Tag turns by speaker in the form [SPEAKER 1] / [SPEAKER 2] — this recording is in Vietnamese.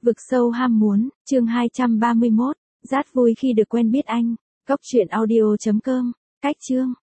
[SPEAKER 1] Vực sâu ham muốn, chương 231, rất vui khi được quen biết anh. Cốc truyện audio.com, cách chương.